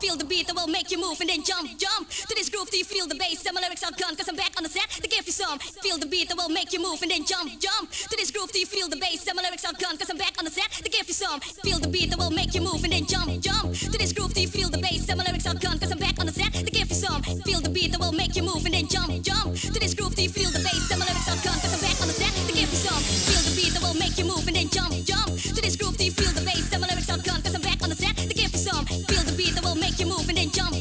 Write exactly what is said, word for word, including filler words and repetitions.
Feel the beat that will make you move and then jump, jump to this groove. Do you feel the bass? And my lyrics are gone, cause I'm back on the set to give you some. Feel the beat that will make you move and then jump, jump to this groove. Do you feel the bass? And my lyrics are gone, cause I'm back on the set to give you some. Feel the beat that will make you move and then jump, jump to this groove. Do you feel the bass? And my lyrics are gone, cause I'm back on the set to give you some. Feel the beat that will make you move and then jump, jump to this groove. Do you feel the bass? And my lyrics are gone, cause I'm back on the set to give you some. Feel the beat that will make you move and then jump, jump to this groove. Do you feel the bass? And my lyrics are gone, cause I'm back on the set to give you some. Feel the beat that will make you move and then jump.